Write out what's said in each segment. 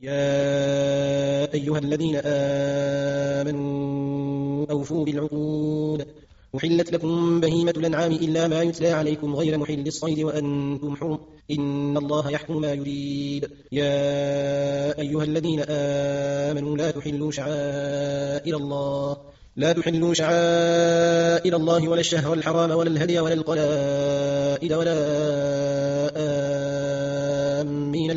يا أيها الذين آمنوا أوفوا بالعقود. أحلت لكم بهيمة الأنعام إلا ما يتلى عليكم غير محل الصيد وأنتم حرم إن الله يحكم ما يريد. يا أيها الذين آمنوا لا تحلوا شعائر الله ولا الشهر الحرام ولا الهدي ولا القلائد ولا آمين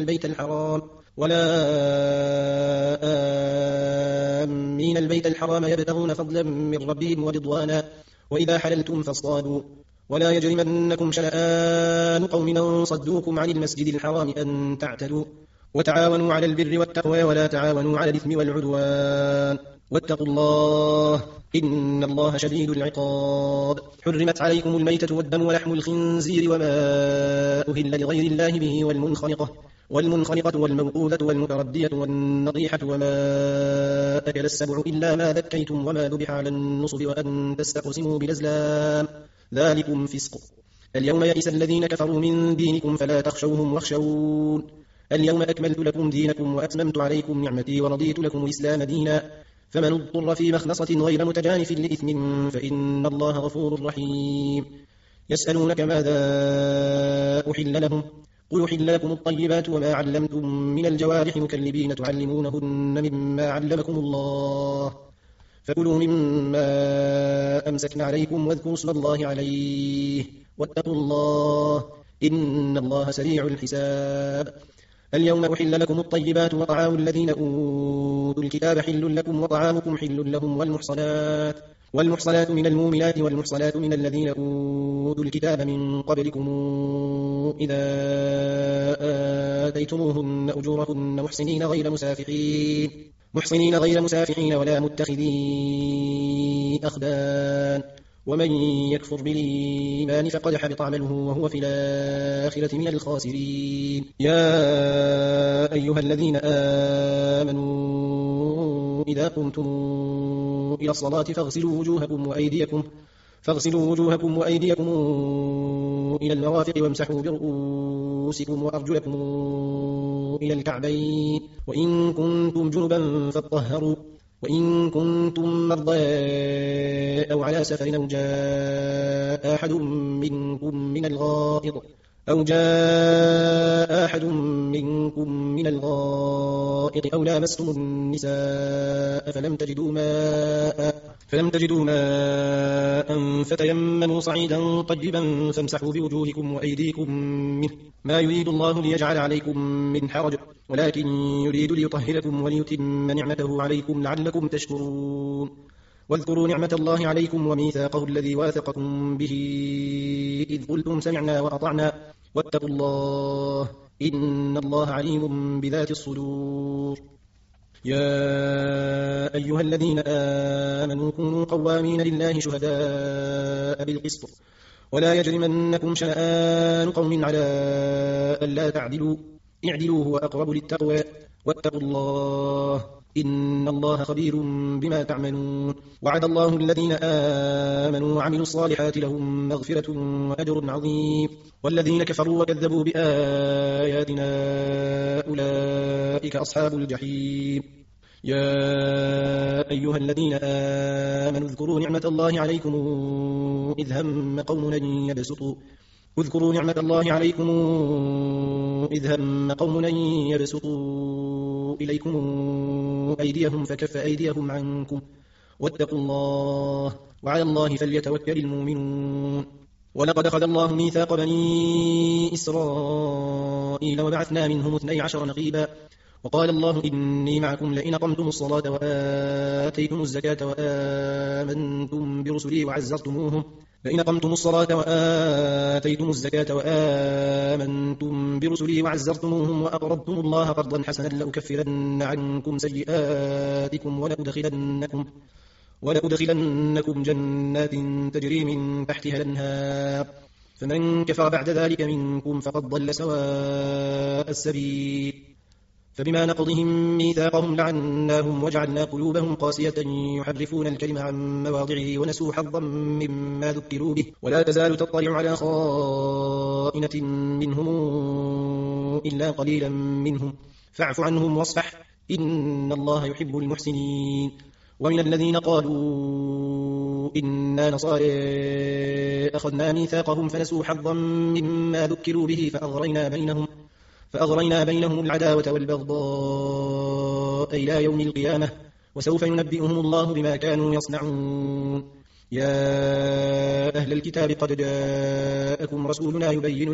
البيت الحرام يبتغون فضلا من ربهم ورضوانا وإذا حللتم فاصطادوا ولا يجرمنكم شنآن قوم أن صدوكم عن المسجد الحرام أن تعتدوا وتعاونوا على البر والتقوى ولا تعاونوا على الإثم والعدوان واتقوا الله إن الله شديد العقاب. حرمت عليكم الميتة والدم ولحم الخنزير وما أهل لغير الله به والمنخنقة والموقوذة والمتردية والنطيحة وما أكل السبع إلا ما ذكيتم وما ذبح على النصب وأن تستقسموا بالأزلام ذلكم فسق. اليوم يئس الذين كفروا من دينكم فلا تخشوهم واخشون. اليوم أكملت لكم دينكم وأتممت عليكم نعمتي ورضيت لكم الإسلام دينا فمن اضطر في مخنصة غير متجانف لإثم فإن الله غفور رحيم. يسألونك ماذا أحل لهم قل أحل لكم الطيبات وما علمتم من الجوارح مكلبين تعلمونهن مما علمكم الله فكلوا مما أمسكن عليكم واذكروا اسم الله عليه واتقوا الله إن الله سريع الحساب. اليوم أحل لكم الطيبات وطعام الذين أوتوا الكتاب حل لكم وطعامكم حل لهم والمحصنات من المؤمنات والمحصنات من الذين أوتوا الكتاب من قبلكم إذا آتيتموهن أجورهن محصنين غير مسافحين ولا متخذي أخدان ومن يكفر بالإيمان فقد حبط عمله وهو في الآخرة من الخاسرين. يا أيها الذين آمنوا إذا قمتم إلى الصلاة فاغسلوا وجوهكم وأيديكم إلى المرافق وامسحوا برؤوسكم وأرجلكم إلى الكعبين وإن كنتم جنبا فاطهروا وإن كنتم مرضى أو على سفر أو جاء أحد منكم من الغائط أو لامستم النساء فلم تجدوا ماء فتيمموا صعيدا طيبا فامسحوا بوجوهكم وأيديكم منه ما يريد الله ليجعل عليكم من حرج ولكن يريد ليطهركم وليتم نعمته عليكم لعلكم تشكرون. واذكروا نعمة الله عليكم وميثاقه الذي واثقكم به إذ قلتم سمعنا وأطعنا واتقوا الله إن الله عليم بذات الصدور. يا أيها الذين آمنوا كونوا قوامين لله شهداء بالقسط ولا يجرمنكم شنآن قوم على ألا تعدلوا اعدلوا هو أقرب للتقوى واتقوا الله إن الله خبير بما تعملون. وعد الله الذين آمنوا وعملوا الصالحات لهم مغفرة وأجر عظيم والذين كفروا وكذبوا بآياتنا أولئك أصحاب الجحيم. يا أيها الذين آمنوا اذكروا نعمة الله عليكم إذ هم قوم أن يبسطوا إليكم أيديهم فكف أيديهم عنكم واتقوا الله وعلى الله فليتوكل المؤمنون. ولقد أخذ الله ميثاق بني إسرائيل وبعثنا منهم 12 نقيبا وقال الله إني معكم لئن أقمتم الصلاة وآتيتم الزكاة وآمنتم برسلي وعزرتموهم وأقرضتم الله قرضا حسنا لأكفرن عنكم سيئاتكم ولأدخلنكم جنات تجري من تحتها الأنهار فمن كفر بعد ذلك منكم فقد ضل سواء السبيل. فبما نقضهم ميثاقهم لعناهم وجعلنا قلوبهم قاسية يحرفون الكلم عن مواضعه ونسوا حظا مما ذكروا به ولا تزال تطلع على خائنة منهم إلا قليلا منهم فاعف عنهم واصفح إن الله يحب المحسنين. ومن الذين قالوا إنا نصارى أخذنا ميثاقهم فنسوا حظا مما ذكروا به فأغرينا بينهم العداوة والبغضاء إلى يوم القيامة وسوف ينبئهم الله بما كانوا يصنعون. يا أهل الكتاب قد جاءكم رسولنا يبين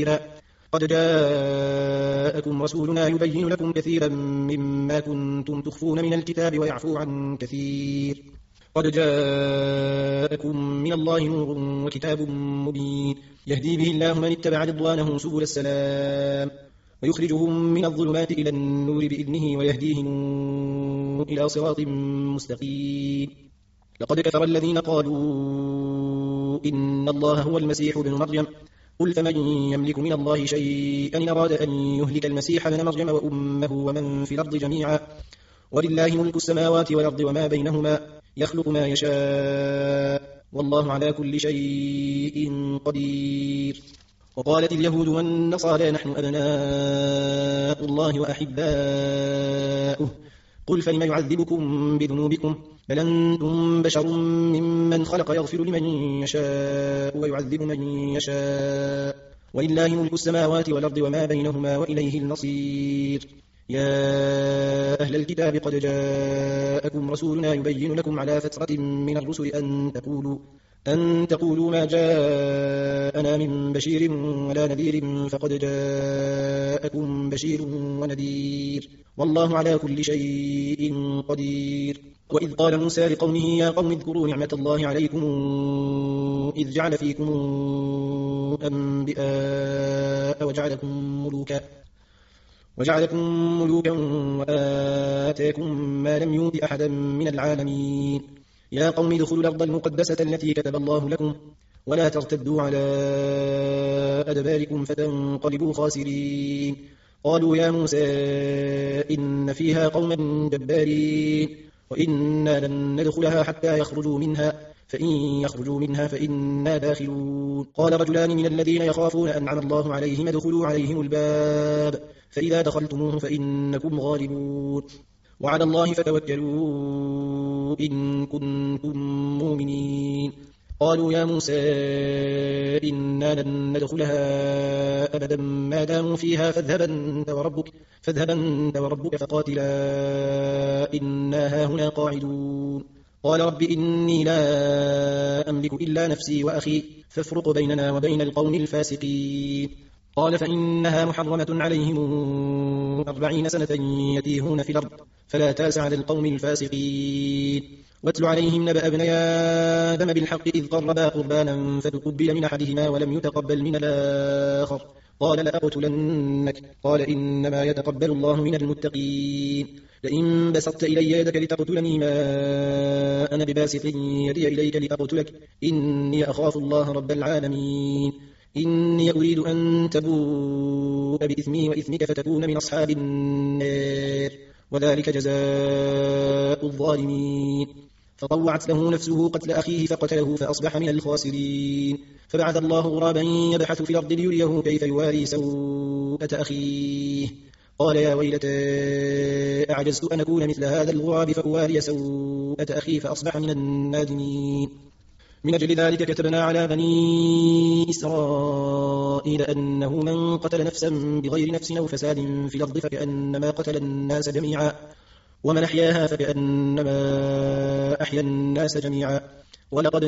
لكم كثيرا مما كنتم تخفون من الكتاب ويعفو عن كثير. قد جاءكم من الله نور وكتاب مبين يهدي به الله من اتبع رضوانه سبل السلام ويخرجهم من الظلمات إلى النور بإذنه ويهديهم إلى صراط مستقيم. لقد كفر الذين قالوا إن الله هو المسيح ابن مريم قل فمن يملك من الله شيئا إن أراد أن يهلك المسيح ابن مريم وأمه ومن في الأرض جميعا ولله ملك السماوات والأرض وما بينهما يخلق ما يشاء والله على كل شيء قدير. وقالت اليهود والنصارى نحن أبناء الله وأحباؤه قل فلم يعذبكم بذنوبكم بل أنتم بشر ممن خلق يغفر لمن يشاء ويعذب من يشاء ولله ملك السماوات والأرض وما بينهما وإليه المصير. يا أهل الكتاب قد جاءكم رسولنا يبين لكم على فترة من الرسل أن تقولوا ما جاءنا من بشير ولا نذير فقد جاءكم بشير ونذير والله على كل شيء قدير. وإذ قال موسى لقومه يا قوم اذكروا نعمة الله عليكم إذ جعل فيكم أنبياء وجعلكم ملوكا وآتاكم ما لم يؤت أحدا من العالمين. يا قوم ادخلوا الأرض المقدسة التي كتب الله لكم ولا ترتدوا على أدباركم فتنقلبوا خاسرين. قالوا يا موسى إن فيها قوما جبارين وإنا لن ندخلها حتى يخرجوا منها فإن يخرجوا منها فإنا داخلون. قال رجلان من الذين يخافون أنعم الله عليهم ادخلوا عليهم الباب فإذا دخلتموه فإنكم غالبون وعلى الله فتوكلوا إن كنتم مؤمنين. قالوا يا موسى إنا لن ندخلها أبدا ما داموا فيها فاذهب أنت وربك فقاتلا إنا هاهنا قاعدون. قال رب إني لا أملك إلا نفسي وأخي فافرق بيننا وبين القوم الفاسقين. قال فإنها محرمة عليهم 40 سنة يتيهون في الأرض فلا تأس على القوم الفاسقين. واتل عليهم نبأ ابني آدم بالحق إذ قربا قربانا فتقبل من أحدهما ولم يتقبل من الآخر قال لأقتلنك قال إنما يتقبل الله من المتقين. لئن بسطت إلي يدك لتقتلني ما أنا بباسط يدي إليك لأقتلك إني أخاف الله رب العالمين. إني أريد أن تبوء بإثمي وإثمك فتكون من أصحاب النار وذلك جزاء الظالمين. فطوعت له نفسه قتل أخيه فقتله فأصبح من الخاسرين. فبعث الله غرابا يبحث في الأرض ليريه كيف يواري سوءة أخيه قال يا ويلتى أعجزت أن أكون مثل هذا الغراب فأواري سوءة أخي فأصبح من النادمين. من أجل ذلك كتبنا على بني إسرائيل أنه من قتل نفسا بغير نفس أو فساد في الأرض فكأنما قتل الناس جميعا ومن أحياها فكأنما أحيا الناس جميعا. ولقد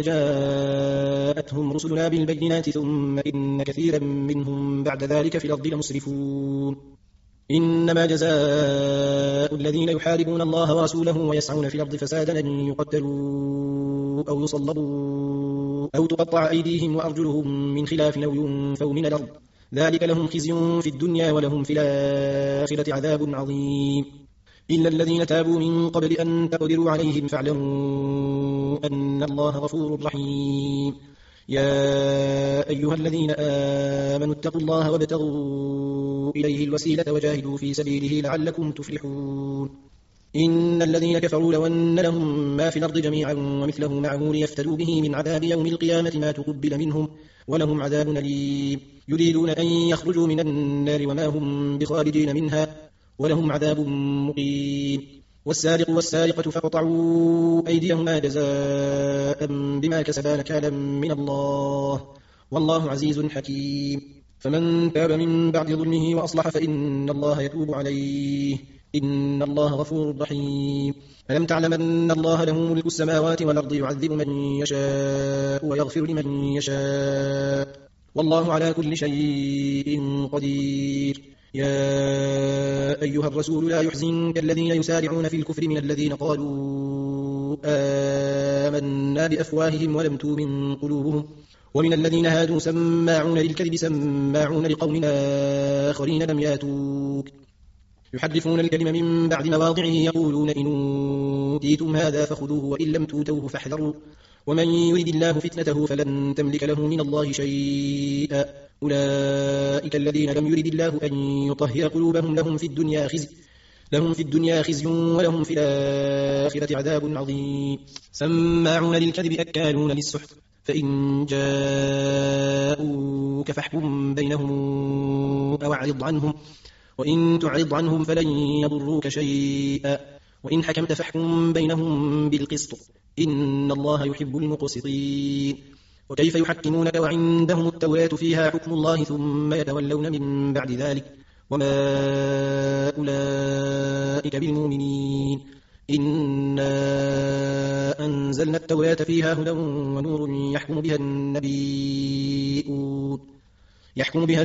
جاءتهم رسلنا بالبينات ثم إن كثيرا منهم بعد ذلك في الأرض لمسرفون. إنما جزاء الذين يحاربون الله ورسوله ويسعون في الأرض فسادا أن يقتلوا أو يصلبوا أو تقطع أيديهم وأرجلهم من خلاف أو ينفوا من الأرض ذلك لهم خزي في الدنيا ولهم في الآخرة عذاب عظيم. إلا الذين تابوا من قبل أن تقدروا عليهم فاعلموا أن الله غفور رحيم. يا أيها الذين آمنوا اتقوا الله وابتغوا إليه الوسيلة وجاهدوا في سبيله لعلكم تفلحون. إن الذين كفروا لو أن لهم ما في الأرض جميعا ومثله معه ليفتدوا به من عذاب يوم القيامة ما تقبل منهم ولهم عذاب أليم. يريدون أن يخرجوا من النار وما هم بخارجين منها ولهم عذاب مقيم. والسارق والسارقة فاقطعوا أيديهما جزاء بما كسبا نكالا من الله، والله عزيز حكيم. فمن تاب من بعد ظلمه وأصلح فإن الله يتوب عليه، إن الله غفور رحيم. ألم تعلم أن الله له ملك السماوات والأرض يعذب من يشاء ويغفر لمن يشاء، والله على كل شيء قدير. يا أيها الرسول لا يحزنك الذين يسارعون في الكفر من الذين قالوا آمنا بأفواههم ولم تؤمن قلوبهم، ومن الذين هادوا سماعون للكذب سماعون لقوم آخرين لم ياتوك، يحرفون الكلم من بعد مواضعه يقولون إن أوتيتم هذا فخذوه وإن لم توتوه فاحذروا، ومن يرد الله فتنته فلن تملك له من الله شيئا، أولئك الذين لم يرد الله أن يطهر قلوبهم لهم في الدنيا خزي ولهم في الآخرة عذاب عظيم. سماعون للكذب أكالون للسحت، فإن جاءوك فاحكم بينهم أو أعرض عنهم، وإن تعرض عنهم فلن يضروك شيئا، وإن حكمت فاحكم بينهم بالقسط، إن الله يحب المقسطين. وكيف يحكمونك وعندهم التوراة فيها حكم الله ثم يتولون من بعد ذلك، وما أولئك بالمؤمنين. إنا أنزلنا التوراة فيها هدى ونور يحكم بها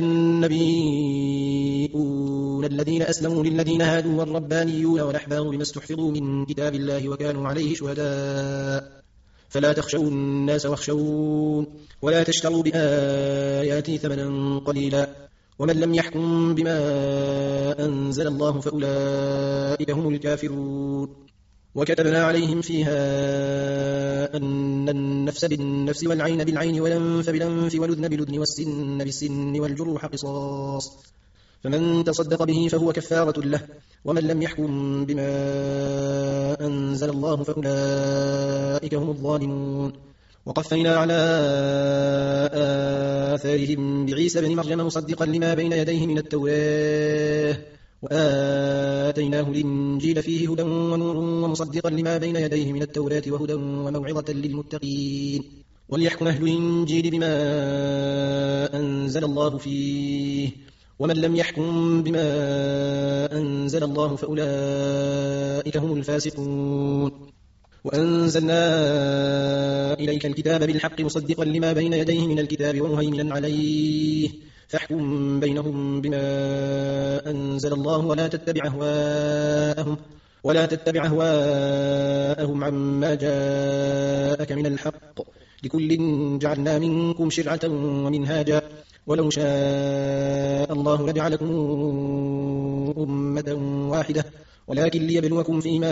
النبيون الذين أسلموا للذين هادوا والربانيون والأحبار بما استحفظوا من كتاب الله وكانوا عليه شهداء، فلا تخشوا الناس واخشون، ولا تشتروا بآياتي ثمنا قليلا، ومن لم يحكم بما أنزل الله فأولئك هم الكافرون. وكتبنا عليهم فيها أن النفس بالنفس والعين بالعين والأنف بالأنف والأذن بالأذن والسن بالسن والجروح قصاص، فمن تصدق به فهو كفارة له، ومن لم يحكم بما أنزل الله فأولئك هم الظالمون. وقفينا على آثارهم بعيسى بن مريم مصدقا لما بين يديه من التوراة، وآتيناه الإنجيل فيه هدى ونور ومصدقا لما بين يديه من التوراة وهدى وموعظة للمتقين. وليحكم أهل الإنجيل بما أنزل الله فيه، ومن لم يحكم بما أنزل الله فأولئك هم الفاسقون. وأنزلنا إليك الكتاب بالحق مصدقا لما بين يديه من الكتاب ومهيمنا عليه، فاحكم بينهم بما أنزل الله ولا تتبع أهواءهم عما جاءك من الحق، لكل جعلنا منكم شرعة ومنهاجا، ولو شاء الله لجعلكم أمة واحدة، ولكن ليبلوكم فيما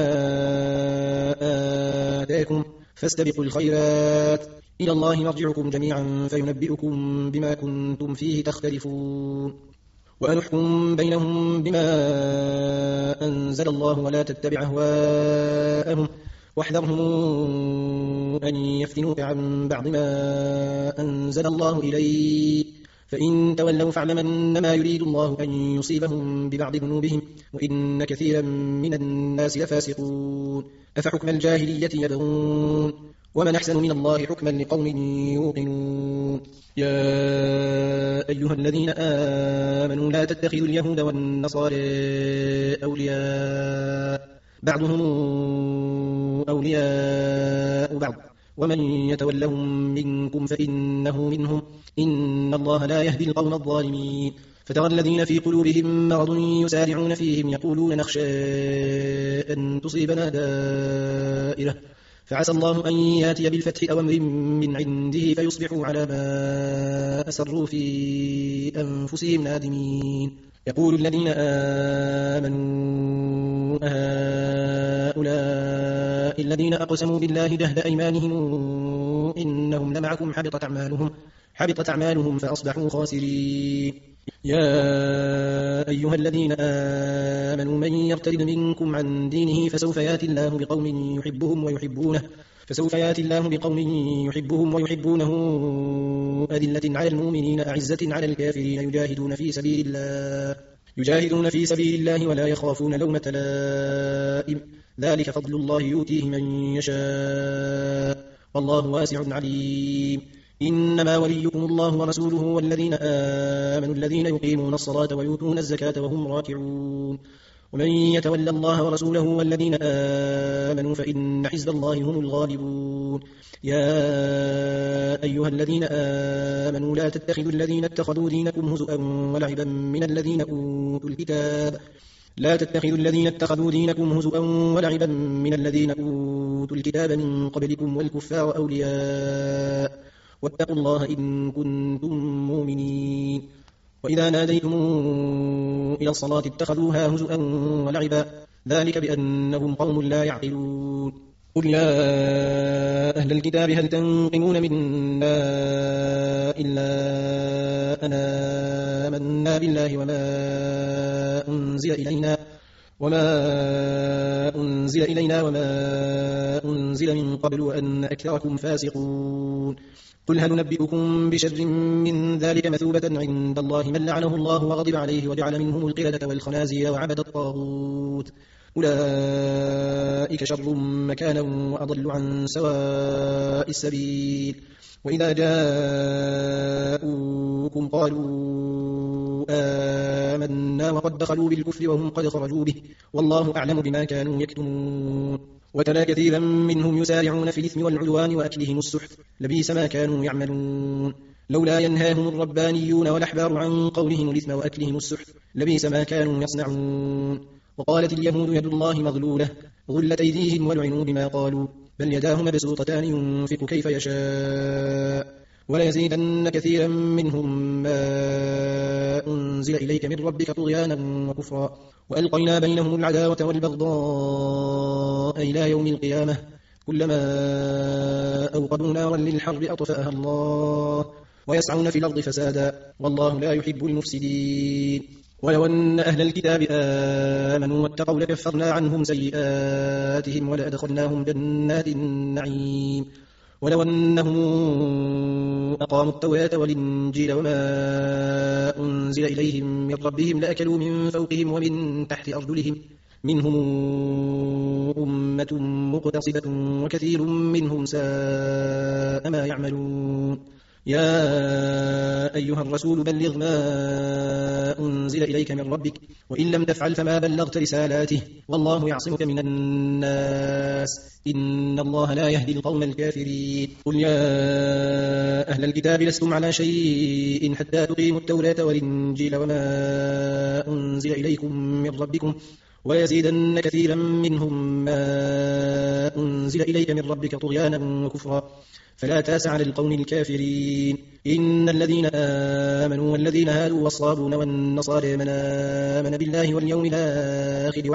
آتاكم، فاستبقوا الخيرات، إلى الله مرجعكم جميعا فينبئكم بما كنتم فيه تختلفون. وأن احكم بينهم بما أنزل الله ولا تتبع أهواءهم، واحذرهم أن يفتنوك عن بعض ما أنزل الله إليك، فإن تولوا فاعلم أنما يريد الله أن يصيبهم ببعض ذنوبهم، وإن كثيرا من الناس لفاسقون. أفحكم الجاهلية يبغون، ومن أحسن من الله حكما لقوم يوقنون. يا أيها الذين آمنوا لا تتخذوا اليهود والنصارى أولياء، بعضهم أولياء بعض، ومن يتولهم منكم فإنه منهم، إن الله لا يهدي القوم الظالمين. فترى الذين في قلوبهم مرض يسارعون فيهم يقولون نخشى أن تصيبنا دائرة، فعسى الله أن ياتي بالفتح أو أمر من عنده فيصبحوا على ما أسروا في أنفسهم نادمين. يقول الذين آمنوا هؤلاء الذين أقسموا بالله جهد أيمانهم إنهم لمعكم حبطت أعمالهم فأصبحوا خاسرين. يا أيها الذين آمنوا من يرتد منكم عن دينه فسوف يأتي الله بقوم يحبهم ويحبونه أذلة على المؤمنين أعزة على الكافرين يجاهدون في سبيل يجاهدون في سبيل الله ولا يخافون لومة لائم ذلك فضل الله يؤتيه من يشاء والله واسع عليم إنما وليكم الله ورسوله والذين آمنوا الذين يقيمون الصلاة ويؤتون الزكاة وهم راكعون ومن يتولى الله ورسوله والذين آمنوا فإن حزب الله هم الغالبون يا أيها الذين آمنوا لا تتخذوا الذين اتخذوا دينكم هزؤا ولعبا من الذين أوتوا الكتاب من قبلكم والكفار أولياء واتقوا الله إن كنتم مؤمنين وإذا ناديتم إلى الصلاة اتخذوها هزؤا ولعبا ذلك بأنهم قوم لا يعقلون قل يا أهل الكتاب هل تنقمون منا إلا أن آمنا بالله وما أنزل إلينا وما أنزل من قبل وأن أكثركم فاسقون قل هل ننبئكم بشر من ذلك مثوبة عند الله من لعنه الله وغضب عليه وجعل منهم القردة والخنازير وعبد الطاغوت أولئك شر مكانا وأضل عن سواء السبيل وإذا جاءوكم قالوا آمنا وقد دخلوا بالكفر وهم قد خرجوا به والله أعلم بما كانوا يكتمون وترى كثيرا منهم يسارعون في الإثم والعدوان وأكلهم السحت لبئس ما كانوا يعملون لولا ينهاهم الربانيون والأحبار عن قولهم الإثم وأكلهم السحت لبئس ما كانوا يصنعون وقالت اليهود يد الله مغلولة غلت أيديهم ولعنوا بما قالوا بل يداه مبسوطتان ينفق كيف يشاء وليزيدن كثيرا منهم ما أنزل إليك من ربك طغيانا وكفرا وألقينا بينهم العداوة والبغضاء إلى يوم القيامة كلما أوقدوا نارا للحرب أطفأها الله ويسعون في الأرض فسادا والله لا يحب المفسدين ولو أن أهل الكتاب آمنوا واتقوا لكفرنا عنهم سيئاتهم ولأدخلناهم جنات النعيم ولو أنهم أقاموا التوراة والإنجيل وما أنزل إليهم من ربهم لأكلوا من فوقهم ومن تحت أرجلهم منهم أمة مقتصدة وكثير منهم ساء ما يعملون يا أيها الرسول بلغ ما أنزل إليك من ربك وإن لم تفعل فما بلغت رسالاته والله يعصمك من الناس إن الله لا يهدي القوم الكافرين قل يا أهل الكتاب لستم على شيء حتى تقيموا التوراة والإنجيل وما أنزل إليكم من ربكم ويزيدن كثيرا منهم ما أنزل إليك من ربك طغيانا وكفرا فلا تاس على القوم الكافرين إن الذين آمنوا والذين هادوا والصابون والنصارى من آمن بالله واليوم الآخر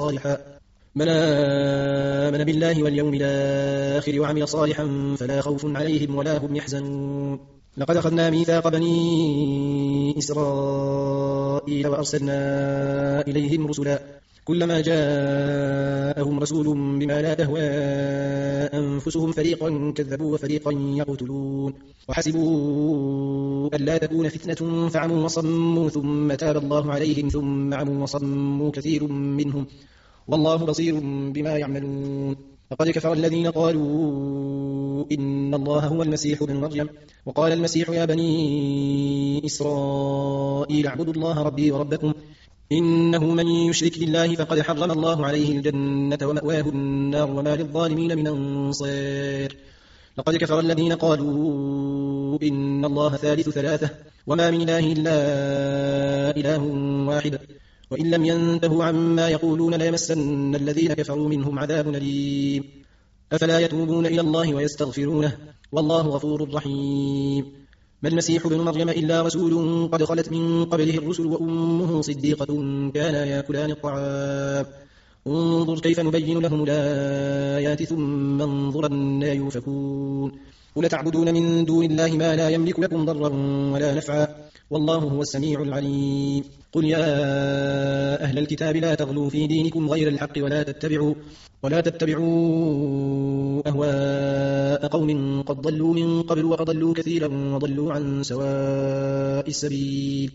وعمل صالحا فلا خوف عليهم ولا هم يحزنون لقد أخذنا ميثاق بني إسرائيل وأرسلنا إليهم رسلا كلما جاءهم رسول بما لا تهوى أنفسهم فريقا كذبوا وفريقا يقتلون وحسبوا ألا تكون فتنة فعموا وصموا ثم تاب الله عليهم ثم عموا وصموا كثير منهم والله بصير بما يعملون فقد كفر الذين قالوا إن الله هو المسيح ابن مريم وقال المسيح يا بني إسرائيل اعبدوا الله ربي وربكم إنه من يشرك بالله فقد حرم الله عليه الجنة ومأواه النار وما للظالمين من أنصير لقد كفر الذين قالوا إن الله ثالث ثلاثة وما من إله إلا إله واحد وإن لم ينتهوا عما يقولون ليمسن الذين كفروا منهم عذاب أليم أفلا يتوبون إلى الله ويستغفرونه والله غفور رحيم ما المسيح ابن مريم إلا رسول قد خلت من قبله الرسل وأمه صديقة كانا يأكلان الطعام انظر كيف نبين لهم الآيات ثم انظر أنى يؤفكون قل تعبدون من دون الله ما لا يملك لكم ضرا ولا نفعا والله هو السميع العليم قل يا أهل الكتاب لا تغلوا في دينكم غير الحق ولا تتبعوا أهواء قوم قد ضلوا من قبل وأضلوا كثيرا وضلوا عن سواء السبيل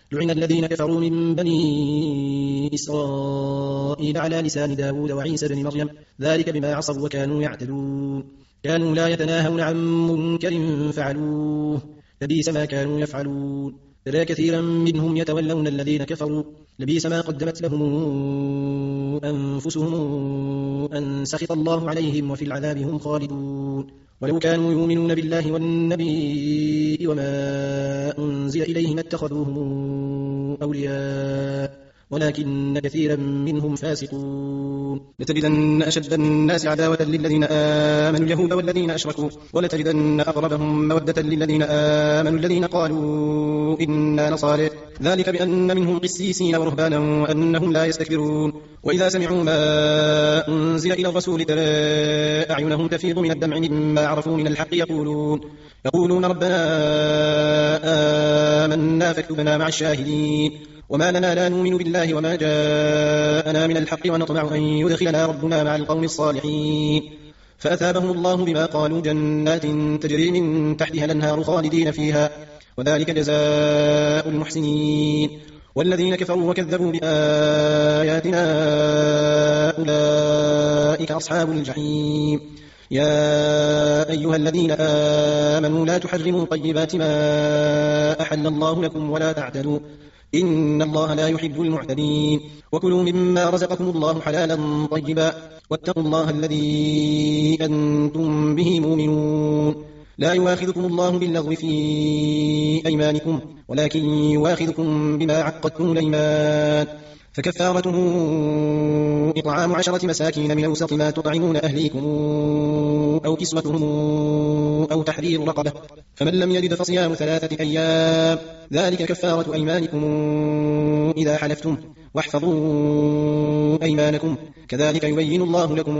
لعن الذين كفروا من بني إسرائيل على لسان داود وعيسى بن مريم ذلك بما عصوا وكانوا يعتدون كانوا لا يتناهون عن منكر فعلوه لبئس ما كانوا يفعلون ترى كثيرا منهم يتولون الذين كفروا لبئس ما قدمت لهم أنفسهم أن سخط الله عليهم وفي العذاب هم خالدون ولو كانوا يؤمنون بالله والنبي وما أنزل إليهم اتخذوهم أولياء ولكن كثيرا منهم فاسقون لتجدن أشد الناس عداوة للذين آمنوا اليهود والذين أشركوا ولتجدن أقربهم مودة للذين آمنوا الذين قالوا إنا نصارى ذلك بأن منهم قسيسين ورهبانا وأنهم لا يستكبرون وإذا سمعوا ما أنزل إلى الرسول ترى أعينهم تفيض من الدمع مما عرفوا من الحق يقولون ربنا آمنا فاكتبنا مع الشاهدين وما لنا لا نؤمن بالله وما جاءنا من الحق ونطمع أن يدخلنا ربنا مع القوم الصالحين فأثابهم الله بما قالوا جنات تجري من تحتها الأنهار خالدين فيها وذلك جزاء المحسنين والذين كفروا وكذبوا بآياتنا أولئك أصحاب الجحيم يا أيها الذين آمنوا لا تحرموا طيبات ما أحل الله لكم ولا تعتدوا إن الله لا يحب المعتدين وكلوا مما رزقكم الله حلالا طيبا واتقوا الله الذي أنتم به مؤمنون لا يواخذكم الله باللغو في أيمانكم ولكن يواخذكم بما عقدتم الأيمان فكفارته إطعام 10 مساكين من أوسط ما تطعمون أهليكم أو كسوتهم أو تحرير رقبة فمن لم يجد فصيام 3 أيام ذلك كفارة أيمانكم إذا حلفتم واحفظوا أيمانكم كذلك يبين الله لكم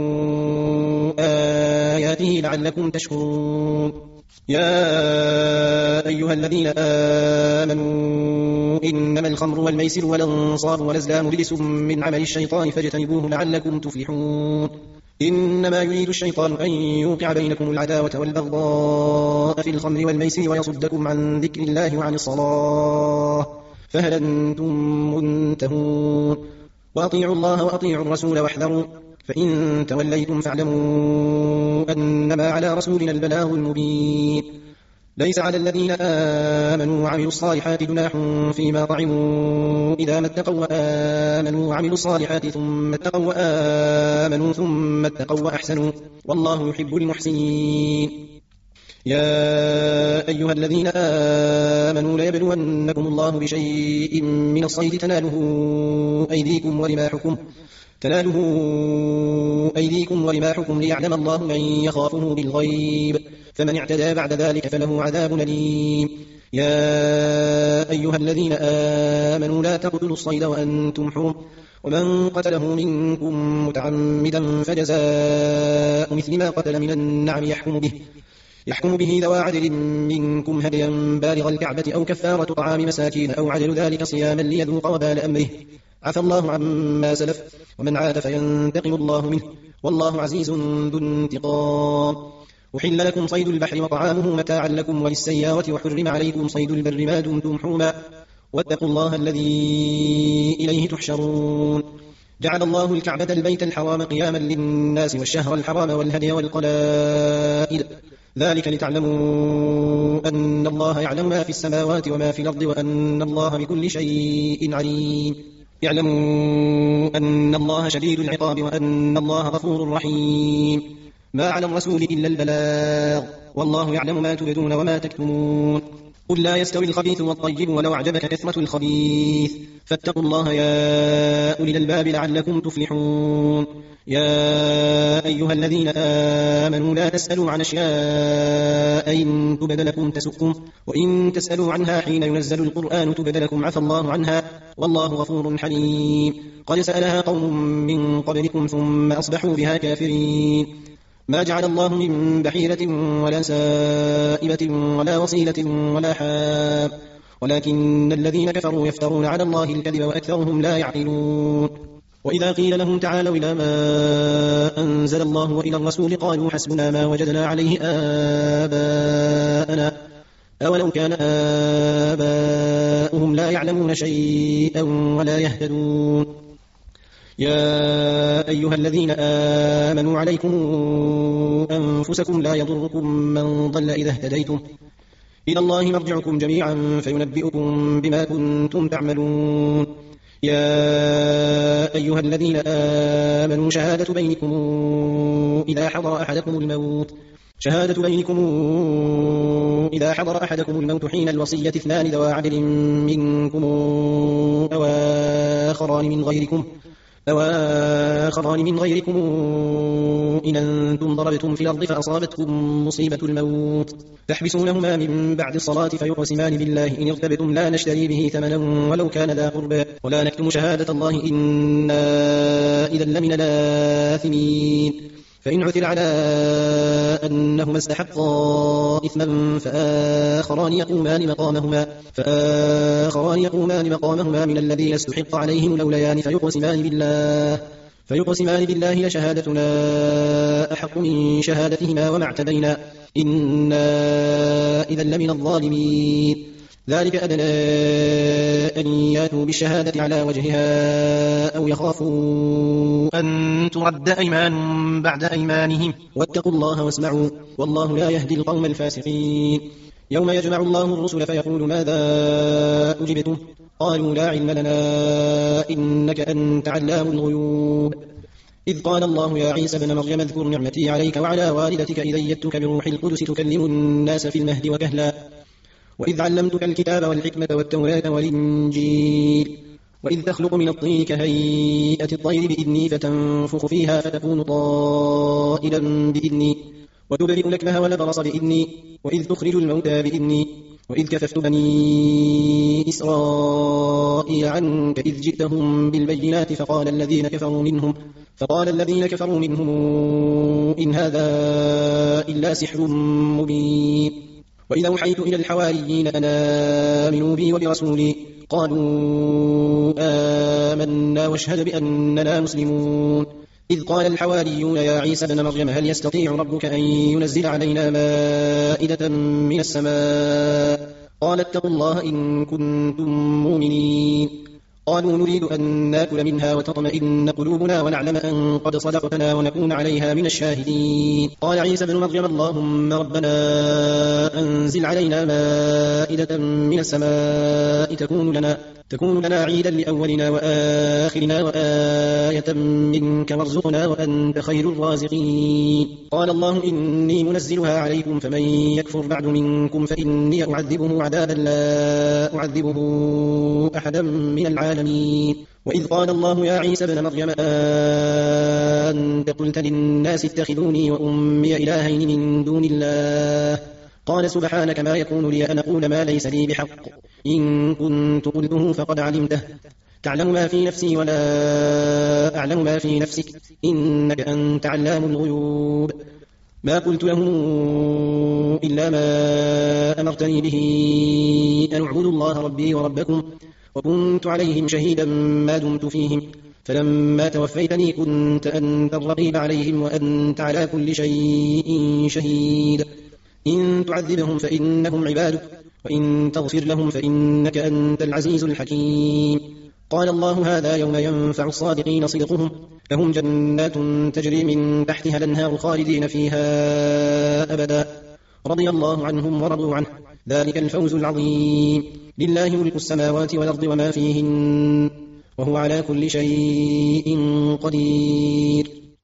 آياته لعلكم تشكرون يا أيها الذين آمنوا إنما الخمر والميسر والأنصاب والأزلام رجس من عمل الشيطان فاجتنبوه لعلكم تفلحون إنما يريد الشيطان أن يوقع بينكم العداوة والبغضاء في الخمر والميسر ويصدكم عن ذكر الله وعن الصلاة فهل أنتم منتهون وأطيعوا الله وأطيعوا الرسول واحذروا فإن توليتم فاعلموا أنما على رسولنا البلاغ المبين ليس على الذين آمنوا وعملوا الصالحات جناح فيما طعموا إذا ما اتقوا وآمنوا وعملوا الصالحات ثم اتقوا وآمنوا ثم اتقوا وأحسنوا والله يحب المحسنين يا أيها الذين آمنوا ليبلونكم الله بشيء من الصيد تناله أيديكم ورماحكم ليعلم الله من يخافه بالغيب فمن اعتدى بعد ذلك فله عذاب أليم يا أيها الذين آمنوا لا تقتلوا الصيد وأنتم حرم ومن قتله منكم متعمدا فجزاء مثل ما قتل من النعم يحكم به ذوى عدل منكم هديا بالغ الكعبة أو كفارة طعام مساكين أو عدل ذلك صياما ليذوق وبال أمره عفى الله عما سلف ومن عاد فينتقم الله منه والله عزيز ذو انتقام أحل لكم صيد البحر وطعامه متاعا لكم وللسيارة وحرم عليكم صيد البر ما دمتم حرما واتقوا الله الذي إليه تحشرون جعل الله الكعبة البيت الحرام قياما للناس والشهر الحرام والهدي والقلائد ذلك لتعلموا أن الله يعلم ما في السماوات وما في الأرض وأن الله بكل شيء عليم يعلموا أن الله شديد العقاب وأن الله غفور رحيم ما على الرسول إلا البلاغ والله يعلم ما تبدون وما تكتمون قل لا يستوي الخبيث والطيب ولو أعجبك كثرة الخبيث فاتقوا الله يا أولي الألباب لعلكم تفلحون يا أيها الذين آمنوا لا تسألوا عن أشياء إن تبد لكم تسؤكم وإن تسألوا عنها حين ينزل القرآن تبد لكم عفى الله عنها والله غفور حليم قد سألها قوم من قبلكم ثم أصبحوا بها كافرين ما جعل الله من بحيرة ولا سائبة ولا وصيلة ولا حام ولكن الذين كفروا يفترون على الله الكذب وأكثرهم لا يعقلون وإذا قيل لهم تعالوا إلى ما أنزل الله وإلى الرسول قالوا حسبنا ما وجدنا عليه أولو كان آباؤهم لا يعلمون شيئا ولا يهتدون. يا أيها الذين آمنوا عليكم أنفسكم لا يضركم من ضل إذا اهتديتم إلى الله مرجعكم جميعا فينبئكم بما كنتم تعملون. يا أيها الذين آمنوا شهادة بينكم إذا حضر أحدكم الموت حين الوصية 2 ذوى عدل منكم أو آخران من غيركم إن أنتم ضربتم في الأرض فأصابتكم مصيبة الموت تحبسونهما من بعد الصلاة فيقسمان بالله إن ارتبتم لا نشتري به ثمنا ولو كان ذا قربى ولا نكتم شهادة الله إنا إذا لمن الآثمين. فإن عثر على أنهما استحقا إثما فآخران يقومان مقامهما من الذين استحق عليهم الأوليان فيقسمان بالله لشهادتنا أحق من شهادتهما وما اعتدينا إنا إذا لمن الظالمين. ذلك أدنى أن ياتوا بالشهادة على وجهها أو يخافوا أن ترد أيمان بعد أيمانهم واتقوا الله واسمعوا والله لا يهدي القوم الفاسقين. يوم يجمع الله الرسل فيقول ماذا أجبتم قالوا لا علم لنا إنك أنت علام الغيوب. إذ قال الله يا عيسى ابن مريم اذكر نعمتي عليك وعلى والدتك إذ أيدتك بروح القدس تكلم الناس في المهد وكهلا وإذ علمتك الكتاب والحكمة والتوراة والإنجيل وإذ تخلق من الطين كهيئة الطير بإذني فتنفخ فيها فتكون طائرا بإذني وتبرئ الأكمه والأبرص بإذني وإذ تخرج الموتى بإذني وإذ كففت بني إسرائيل عنك إذ جئتهم بالبينات فقال الذين كفروا منهم إن هذا إلا سحر مبين. وإذا أوحيت إلى الحواريين أن آمنوا بي وبرسولي قالوا آمنا واشهد بأننا مسلمون. إذ قال الحواريون يا عيسى ابن مريم هل يستطيع ربك أن ينزل علينا مائدة من السماء قال اتقوا الله إن كنتم مؤمنين. قالوا نريد أن نأكل منها وتطمئن قلوبنا ونعلم أن قد صدقتنا ونكون عليها من الشاهدين. قال عيسى ابن مريم اللهم ربنا أنزل علينا مائدة من السماء تكون لنا عيدا لأولنا وآخرنا وآية منك وارزقنا وأنت خير الرازقين. قال الله إني منزلها عليكم فمن يكفر بعد منكم فإني أعذبه عذابا لا أعذبه أحدا من العالمين. وإذ قال الله يا عيسى ابن مريم أنت قلت للناس اتخذوني وأمي إلهين من دون الله قال سبحانك ما يكون لي أن أقول ما ليس لي بحق إن كنت قلته فقد علمته تعلم ما في نفسي ولا أعلم ما في نفسك إنك أنت علام الغيوب. ما قلت لهم إلا ما أمرتني به أن اعبدوا الله ربي وربكم وكنت عليهم شهيدا ما دمت فيهم فلما توفيتني كنت أنت الرقيب عليهم وأنت على كل شيء شهيد. إن تعذبهم فإنهم عبادك وإن تغفر لهم فإنك أنت العزيز الحكيم. قال الله هذا يوم ينفع الصادقين صدقهم لهم جنات تجري من تحتها الأنهار خالدين فيها أبدا رضي الله عنهم ورضوا عنه ذلك الفوز العظيم. لله ملك السماوات والأرض وما فيهن وهو على كل شيء قدير.